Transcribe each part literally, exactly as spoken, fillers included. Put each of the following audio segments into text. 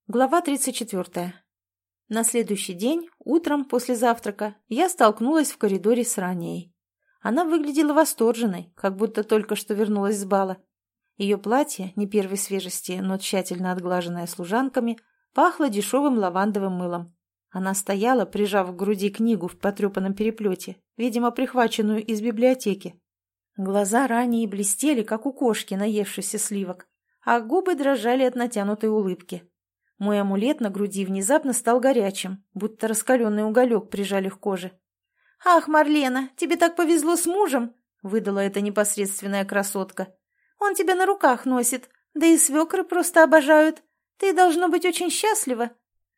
Глава тридцать четвертая. На следующий день, утром после завтрака, я столкнулась в коридоре с Раней. Она выглядела восторженной, как будто только что вернулась с бала. Ее платье, не первой свежести, но тщательно отглаженное служанками, пахло дешевым лавандовым мылом. Она стояла, прижав к груди книгу в потрепанном переплете, видимо, прихваченную из библиотеки. Глаза Рании блестели, как у кошки, наевшейся сливок, а губы дрожали от натянутой улыбки. Мой амулет на груди внезапно стал горячим, будто раскаленный уголек прижали к коже. «Ах, Марлена, тебе так повезло с мужем!» — выдала эта непосредственная красотка. «Он тебя на руках носит, да и свекры просто обожают. Ты должна быть очень счастлива!»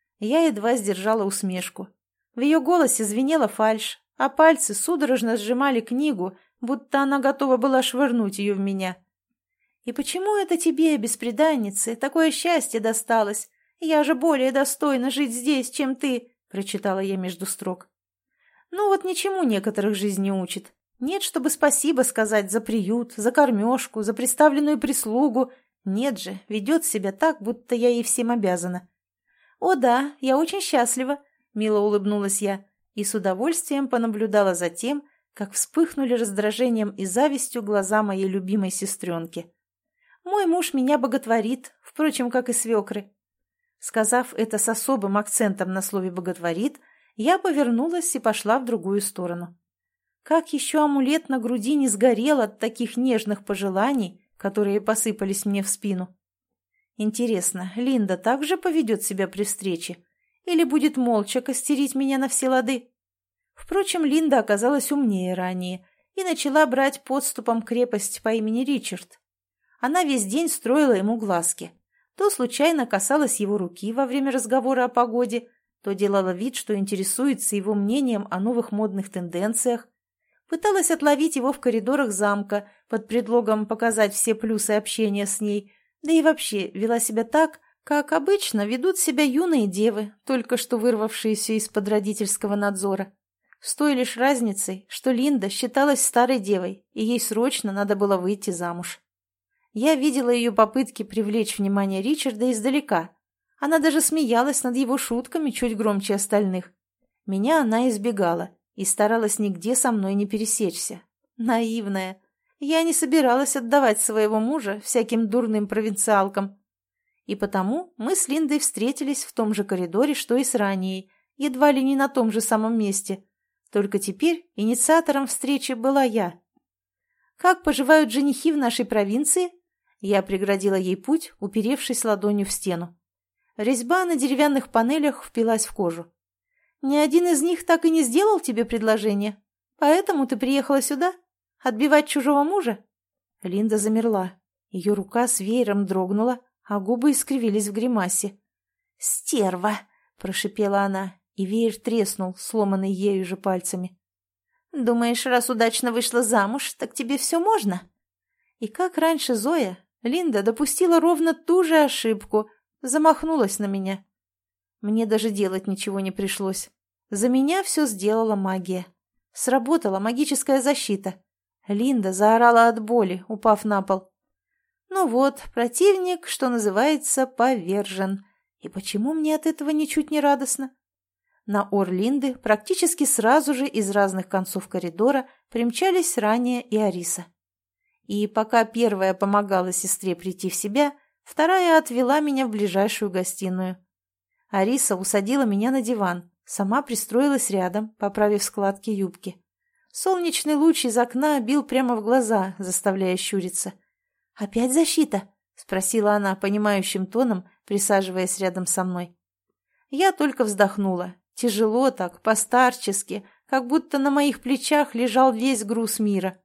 Я едва сдержала усмешку. В ее голосе звенела фальшь, а пальцы судорожно сжимали книгу, будто она готова была швырнуть ее в меня. «И почему это тебе, бесприданнице, такое счастье досталось? Я же более достойна жить здесь, чем ты», — прочитала я между строк. Ну вот ничему некоторых жизнь не учит. Нет, чтобы спасибо сказать за приют, за кормежку, за представленную прислугу. Нет же, ведет себя так, будто я ей всем обязана. «О да, я очень счастлива», — мило улыбнулась я и с удовольствием понаблюдала за тем, как вспыхнули раздражением и завистью глаза моей любимой сестренки. «Мой муж меня боготворит, впрочем, как и свекры». Сказав это с особым акцентом на слове «боготворит», я повернулась и пошла в другую сторону. Как еще амулет на груди не сгорел от таких нежных пожеланий, которые посыпались мне в спину? Интересно, Линда также поведет себя при встрече? Или будет молча костерить меня на все лады? Впрочем, Линда оказалась умнее ранее и начала брать подступом крепость по имени Ричард. Она весь день строила ему глазки. То случайно касалась его руки во время разговора о погоде, то делала вид, что интересуется его мнением о новых модных тенденциях, пыталась отловить его в коридорах замка под предлогом показать все плюсы общения с ней, да и вообще вела себя так, как обычно ведут себя юные девы, только что вырвавшиеся из-под родительского надзора. С той лишь разницей, что Линда считалась старой девой, и ей срочно надо было выйти замуж. Я видела ее попытки привлечь внимание Ричарда издалека. Она даже смеялась над его шутками чуть громче остальных. Меня она избегала и старалась нигде со мной не пересечься. Наивная. Я не собиралась отдавать своего мужа всяким дурным провинциалкам. И потому мы с Линдой встретились в том же коридоре, что и с Раней, едва ли не на том же самом месте. Только теперь инициатором встречи была я. «Как поживают женихи в нашей провинции?» Я преградила ей путь, уперевшись ладонью в стену. Резьба на деревянных панелях впилась в кожу. «Ни один из них так и не сделал тебе предложение? Поэтому ты приехала сюда? Отбивать чужого мужа?» Линда замерла. Ее рука с веером дрогнула, а губы искривились в гримасе. «Стерва!» – прошипела она, и веер треснул, сломанный ею же пальцами. «Думаешь, раз удачно вышла замуж, так тебе все можно?» И как раньше Зоя, Линда допустила ровно ту же ошибку, замахнулась на меня. Мне даже делать ничего не пришлось. За меня все сделала магия. Сработала магическая защита. Линда заорала от боли, упав на пол. Ну вот, противник, что называется, повержен. И почему мне от этого ничуть не радостно? На ор Линды практически сразу же из разных концов коридора примчались Рания и Ариса. И пока первая помогала сестре прийти в себя, вторая отвела меня в ближайшую гостиную. Ариса усадила меня на диван, сама пристроилась рядом, поправив складки юбки. Солнечный луч из окна бил прямо в глаза, заставляя щуриться. «Опять защита?» — спросила она понимающим тоном, присаживаясь рядом со мной. Я только вздохнула. Тяжело так, постарчески, как будто на моих плечах лежал весь груз мира.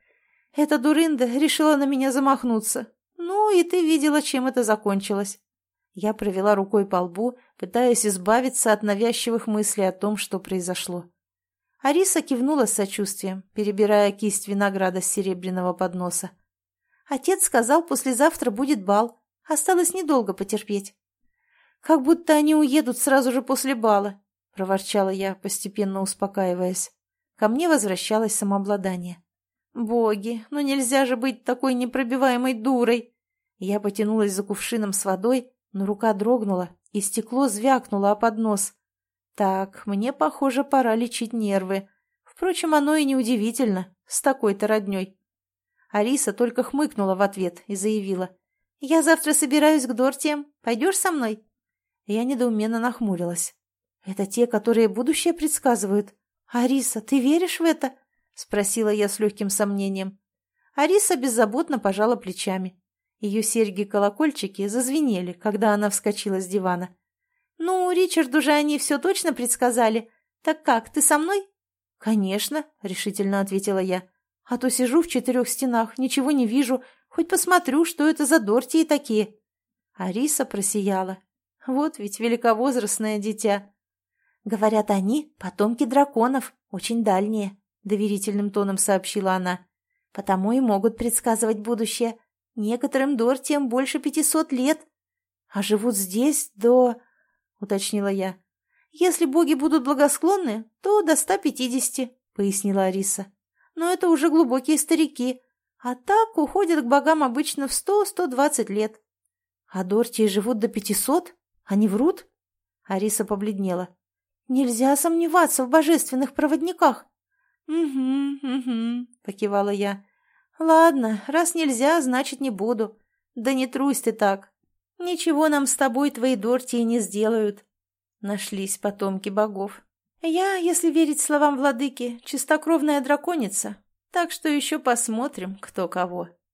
Эта дурында решила на меня замахнуться. Ну, и ты видела, чем это закончилось. Я провела рукой по лбу, пытаясь избавиться от навязчивых мыслей о том, что произошло. Ариса кивнула с сочувствием, перебирая кисть винограда с серебряного подноса. Отец сказал, послезавтра будет бал. Осталось недолго потерпеть. Как будто они уедут сразу же после бала, проворчала я, постепенно успокаиваясь. Ко мне возвращалось самообладание. Боги, ну нельзя же быть такой непробиваемой дурой. Я потянулась за кувшином с водой, но рука дрогнула, и стекло звякнуло о поднос. Так, мне, похоже, пора лечить нервы. Впрочем, оно и неудивительно, с такой-то роднёй. Ариса только хмыкнула в ответ и заявила: «Я завтра собираюсь к Дортиям. Пойдешь со мной?» Я недоуменно нахмурилась. «Это те, которые будущее предсказывают? Ариса, ты веришь в это?» — спросила я с легким сомнением. Ариса беззаботно пожала плечами. Ее серьги-колокольчики зазвенели, когда она вскочила с дивана. «Ну, Ричарду же они все точно предсказали. Так как, ты со мной?» «Конечно», — решительно ответила я. «А то сижу в четырех стенах, ничего не вижу, хоть посмотрю, что это за Дортии такие». Ариса просияла. Вот ведь великовозрастное дитя. «Говорят, они — потомки драконов, очень дальние», — доверительным тоном сообщила она. «Потому и могут предсказывать будущее. Некоторым Дортиям больше пятисот лет. А живут здесь до...» — уточнила я. «Если боги будут благосклонны, то до ста пятидесяти», — пояснила Ариса. «Но это уже глубокие старики, а так уходят к богам обычно в сто-сто двадцать лет». «А Дортии живут до пятисот? Они врут?» Ариса побледнела. «Нельзя сомневаться в божественных проводниках». «Угу, угу», — покивала я. «Ладно, раз нельзя, значит, не буду. Да не трусь ты так. Ничего нам с тобой твои Дортии не сделают». Нашлись потомки богов. Я, если верить словам владыки, чистокровная драконица, так что еще посмотрим, кто кого.